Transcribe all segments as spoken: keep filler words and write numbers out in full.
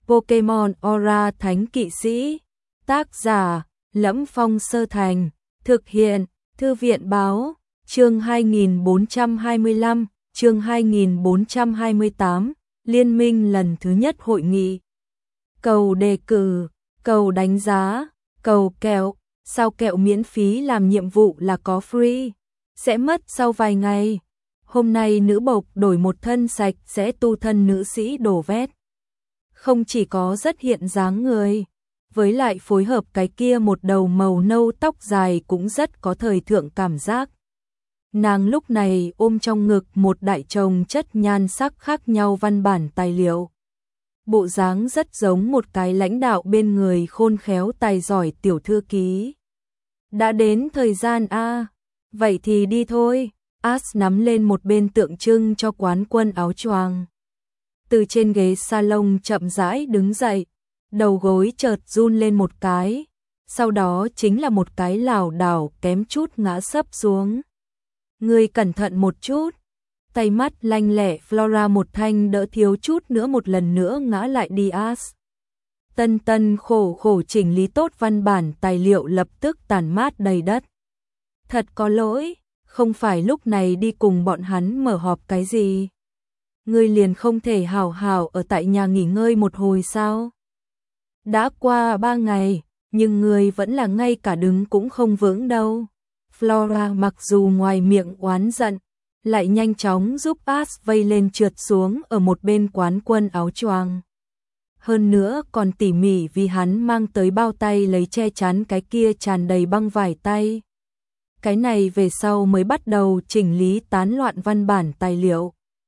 Pokemon Aura Thánh Kỵ Sĩ. Tác giả: Lẫm Phong Sơ Thành. Thực hiện: Thư viện báo. Chương hai nghìn bốn trăm hai mươi lăm, chương hai nghìn bốn trăm hai mươi tám, Liên minh lần thứ nhất hội nghị. Cầu đề cử, cầu đánh giá, cầu kẹo, sao kẹo miễn phí làm nhiệm vụ là có free, sẽ mất sau vài ngày. Hôm nay nữ bộc đổi một thân sạch sẽ tu thân nữ sĩ đổ vét. Không chỉ có rất hiện dáng người, với lại phối hợp cái kia một đầu màu nâu tóc dài cũng rất có thời thượng cảm giác. Nàng lúc này ôm trong ngực một đại chồng chất nhan sắc khác nhau văn bản tài liệu. Bộ dáng rất giống một cái lãnh đạo bên người khôn khéo tài giỏi tiểu thư ký. Đã đến thời gian a, vậy thì đi thôi. Ash nắm lên một bên tượng trưng cho quán quân áo choàng. Từ trên ghế salon chậm rãi đứng dậy, đầu gối chợt run lên một cái, sau đó chính là một cái lảo đảo kém chút ngã sấp xuống. Ngươi cẩn thận một chút. Tay mắt lanh lẹ Flora một thanh đỡ thiếu chút nữa một lần nữa ngã lại đi Ash. Tân tân khổ khổ chỉnh lý tốt văn bản tài liệu lập tức tàn mát đầy đất. Thật có lỗi, không phải lúc này đi cùng bọn hắn mở họp cái gì. Ngươi liền không thể hào hào ở tại nhà nghỉ ngơi một hồi sao? Đã qua ba ngày, nhưng ngươi vẫn là ngay cả đứng cũng không vững đâu. Flora mặc dù ngoài miệng oán giận, lại nhanh chóng giúp Ash vây lên trượt xuống ở một bên quán quân áo choàng. Hơn nữa còn tỉ mỉ vì hắn mang tới bao tay lấy che chắn cái kia tràn đầy băng vải tay. Cái này về sau mới bắt đầu chỉnh lý tán loạn văn bản tài liệu.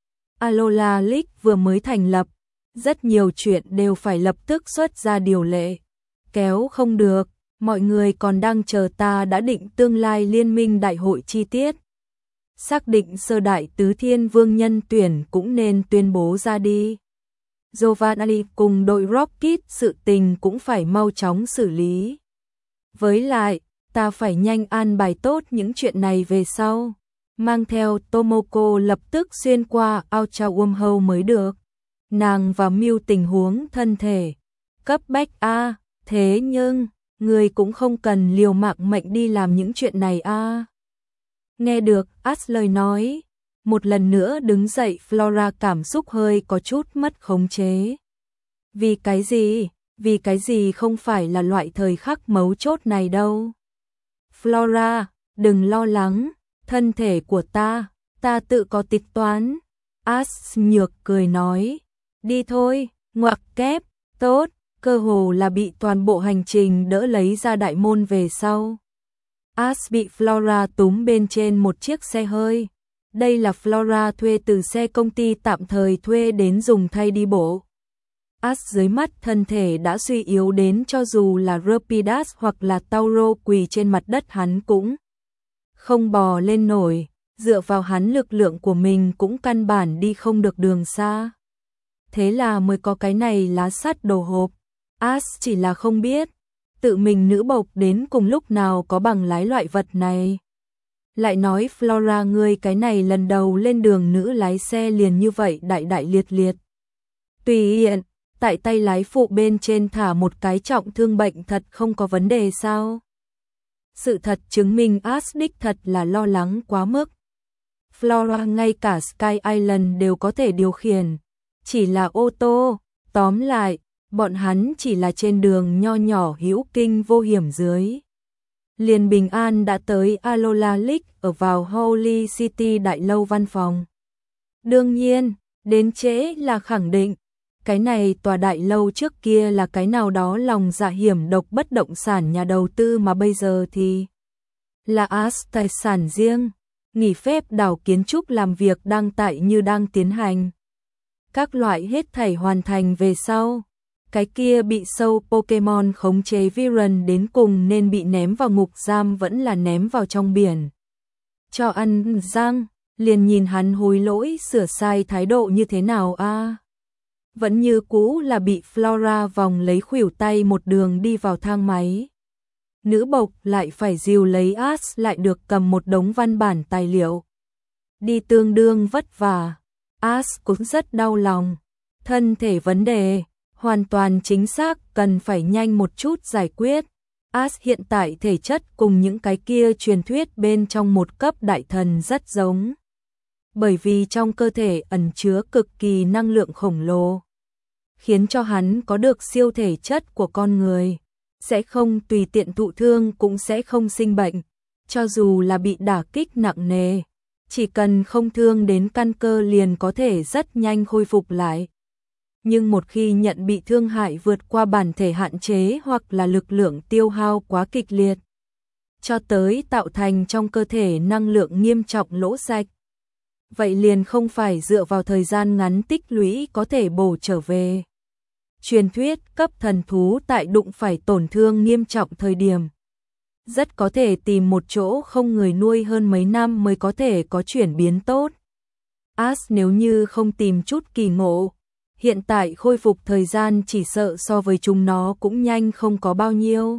Alola League vừa mới thành lập, rất nhiều chuyện đều phải lập tức xuất ra điều lệ. Kéo không được, mọi người còn đang chờ ta đã định tương lai liên minh đại hội chi tiết. Xác định sơ đại tứ thiên vương nhân tuyển cũng nên tuyên bố ra đi. Giovanni cùng đội Rocket sự tình cũng phải mau chóng xử lý. Với lại, ta phải nhanh an bài tốt những chuyện này về sau. Mang theo Tomoko lập tức xuyên qua Ultra Wormhole mới được. Nàng và Mew tình huống thân thể cấp bách a, thế nhưng người cũng không cần liều mạng mệnh đi làm những chuyện này a. Nghe được Ash lời nói, một lần nữa đứng dậy Flora cảm xúc hơi có chút mất khống chế. Vì cái gì? Vì cái gì không phải là loại thời khắc mấu chốt này đâu. Flora, đừng lo lắng, thân thể của ta, ta tự có tính toán. Ash nhược cười nói, đi thôi, ngoặc kép, tốt, cơ hồ là bị toàn bộ hành trình đỡ lấy ra đại môn về sau. Ash bị Flora túm bên trên một chiếc xe hơi. Đây là Flora thuê từ xe công ty tạm thời thuê đến dùng thay đi bộ. Ash dưới mắt thân thể đã suy yếu đến cho dù là Rapidash hoặc là Tauro quỳ trên mặt đất hắn cũng không bò lên nổi, dựa vào hắn lực lượng của mình cũng căn bản đi không được đường xa. Thế là mới có cái này lá sắt đồ hộp. Ash chỉ là không biết, tự mình nữ bộc đến cùng lúc nào có bằng lái loại vật này. Lại nói Flora ngươi cái này lần đầu lên đường nữ lái xe liền như vậy đại đại liệt liệt. Tùy hiện, tại tay lái phụ bên trên thả một cái trọng thương bệnh thật không có vấn đề sao? Sự thật chứng minh Ash đích thật là lo lắng quá mức. Flora ngay cả Sky Island đều có thể điều khiển, chỉ là ô tô, tóm lại, bọn hắn chỉ là trên đường nho nhỏ hữu kinh vô hiểm dưới. Liền bình an đã tới Alola League ở vào Holy City đại lâu văn phòng. Đương nhiên, đến trễ là khẳng định. Cái này tòa đại lâu trước kia là cái nào đó lòng dạ hiểm độc bất động sản nhà đầu tư mà bây giờ thì là Ash tài sản riêng. Nghỉ phép đảo kiến trúc làm việc đang tại như đang tiến hành. Các loại hết thảy hoàn thành về sau. Cái kia bị sâu Pokemon khống chế Viren đến cùng nên bị ném vào ngục giam vẫn là ném vào trong biển. Cho ăn răng, liền nhìn hắn hối lỗi sửa sai thái độ như thế nào a. À? Vẫn như cũ là bị Flora vòng lấy khuỷu tay một đường đi vào thang máy. Nữ bộc lại phải dìu lấy Ash lại được cầm một đống văn bản tài liệu. Đi tương đương vất vả, Ash cũng rất đau lòng. Thân thể vấn đề, Hoàn toàn chính xác, cần phải nhanh một chút giải quyết. As hiện tại thể chất cùng những cái kia truyền thuyết bên trong một cấp đại thần rất giống. Bởi vì trong cơ thể ẩn chứa cực kỳ năng lượng khổng lồ, khiến cho hắn có được siêu thể chất của con người, sẽ không tùy tiện thụ thương cũng sẽ không sinh bệnh, cho dù là bị đả kích nặng nề, chỉ cần không thương đến căn cơ liền có thể rất nhanh khôi phục lại. Nhưng một khi nhận bị thương hại vượt qua bản thể hạn chế hoặc là lực lượng tiêu hao quá kịch liệt, cho tới tạo thành trong cơ thể năng lượng nghiêm trọng lỗ sạch, vậy liền không phải dựa vào thời gian ngắn tích lũy có thể bổ trở về. Truyền thuyết cấp thần thú tại đụng phải tổn thương nghiêm trọng thời điểm, rất có thể tìm một chỗ không người nuôi hơn mấy năm mới có thể có chuyển biến tốt. As nếu như không tìm chút kỳ ngộ, hiện tại khôi phục thời gian chỉ sợ so với chúng nó cũng nhanh không có bao nhiêu.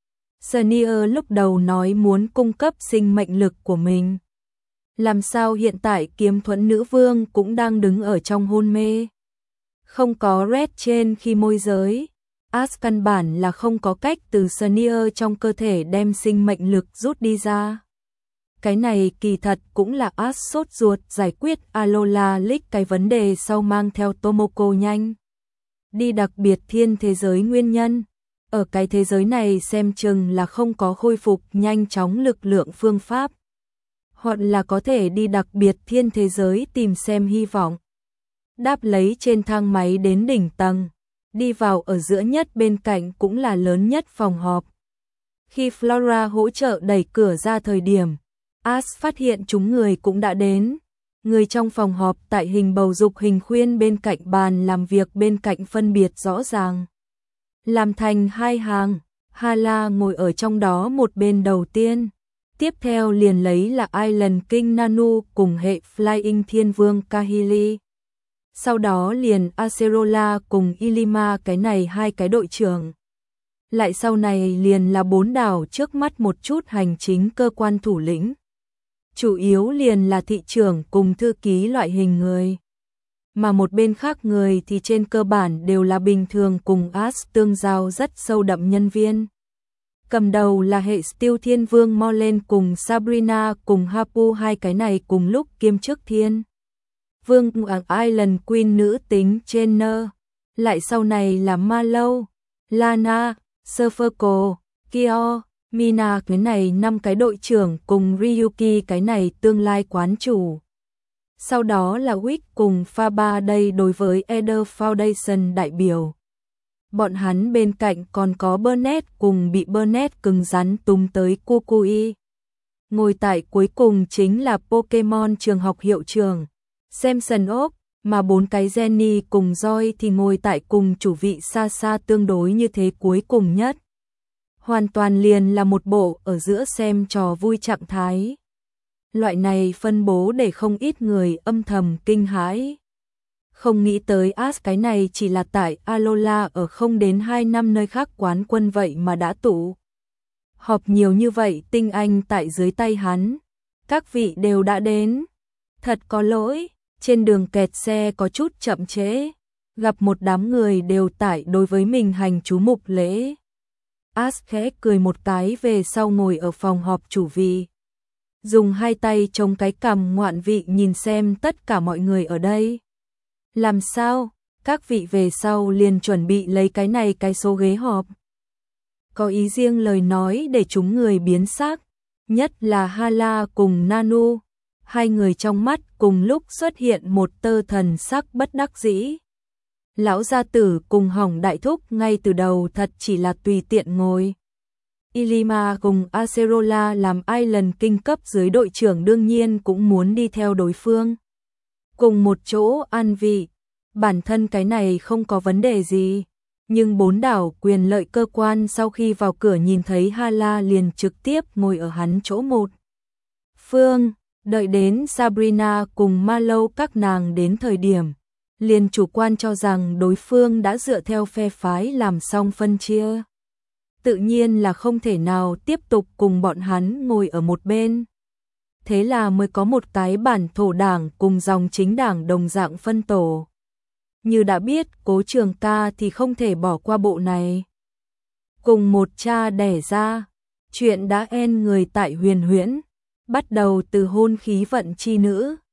Senior lúc đầu nói muốn cung cấp sinh mệnh lực của mình. Làm sao hiện tại Kiếm Thuẫn Nữ Vương cũng đang đứng ở trong hôn mê? Không có red trên khi môi giới. As căn bản là không có cách từ Senior trong cơ thể đem sinh mệnh lực rút đi ra. Cái này kỳ thật cũng là As sốt ruột giải quyết Alola League cái vấn đề sau mang theo Tomoko nhanh đi đặc biệt thiên thế giới nguyên nhân. Ở cái thế giới này xem chừng là không có khôi phục nhanh chóng lực lượng phương pháp, hoặc là có thể đi đặc biệt thiên thế giới tìm xem hy vọng. Đáp lấy trên thang máy đến đỉnh tầng, đi vào ở giữa nhất bên cạnh cũng là lớn nhất phòng họp. Khi Flora hỗ trợ đẩy cửa ra thời điểm, As phát hiện chúng người cũng đã đến. Người trong phòng họp tại hình bầu dục hình khuyên bên cạnh bàn làm việc bên cạnh phân biệt rõ ràng, làm thành hai hàng. Hala ngồi ở trong đó một bên đầu tiên, tiếp theo liền lấy là Island King Nanu cùng hệ Flying Thiên Vương Kahili. Sau đó liền Acerola cùng Ilima, cái này hai cái đội trưởng. Lại sau này liền là bốn đảo trước mắt một chút hành chính cơ quan thủ lĩnh. Chủ yếu liền là thị trưởng cùng thư ký loại hình người. Mà một bên khác người thì trên cơ bản đều là bình thường cùng As tương giao rất sâu đậm nhân viên. Cầm đầu là hệ Steel Thiên Vương Molen cùng Sabrina cùng Hapu, hai cái này cùng lúc kiêm chức Thiên Vương Island Queen nữ tính Jenner. Lại sau này là Malo, Lana, Surferco, Kyo, Mina, cái này năm cái đội trưởng cùng Ryuki, cái này tương lai quán chủ. Sau đó là Wick cùng Faba, đây đối với Eder Foundation đại biểu. Bọn hắn bên cạnh còn có Burnett cùng bị Burnett cứng rắn tung tới Kukui. Ngồi tại cuối cùng chính là Pokemon trường học hiệu trưởng Samson Oak, mà bốn cái Jenny cùng Joy thì ngồi tại cùng chủ vị xa xa tương đối như thế cuối cùng nhất. Hoàn toàn liền là một bộ ở giữa xem trò vui trạng thái. Loại này phân bố để không ít người âm thầm kinh hãi. Không nghĩ tới As cái này chỉ là tại Alola ở không đến hai năm nơi khác quán quân vậy mà đã tụ họp nhiều như vậy tinh anh tại dưới tay hắn. Các vị đều đã đến. Thật có lỗi, trên đường kẹt xe có chút chậm trễ. Gặp một đám người đều tại đối với mình hành chú mục lễ. As khẽ cười một cái về sau ngồi ở phòng họp chủ vị. Dùng hai tay chống cái cằm ngoạn vị nhìn xem tất cả mọi người ở đây. Làm sao, các vị về sau liền chuẩn bị lấy cái này cái số ghế họp. Có ý riêng lời nói để chúng người biến sắc, nhất là Hala cùng Nanu. Hai người trong mắt cùng lúc xuất hiện một tơ thần sắc bất đắc dĩ. Lão gia tử cùng Hỏng đại thúc ngay từ đầu thật chỉ là tùy tiện ngồi. Ilima cùng Acerola làm Island King cấp dưới đội trưởng đương nhiên cũng muốn đi theo đối phương. Cùng một chỗ ăn vị, bản thân cái này không có vấn đề gì. Nhưng bốn đảo quyền lợi cơ quan sau khi vào cửa nhìn thấy Hala liền trực tiếp ngồi ở hắn chỗ một phương, đợi đến Sabrina cùng Malo các nàng đến thời điểm. Liền chủ quan cho rằng đối phương đã dựa theo phe phái làm xong phân chia. Tự nhiên là không thể nào tiếp tục cùng bọn hắn ngồi ở một bên. Thế là mới có một cái bản thổ đảng cùng dòng chính đảng đồng dạng phân tổ. như đã biết Cố Trường ca thì không thể bỏ qua bộ này. Cùng một cha đẻ ra, chuyện đã en người tại Huyền Huyễn, bắt đầu từ hôn khí vận chi nữ,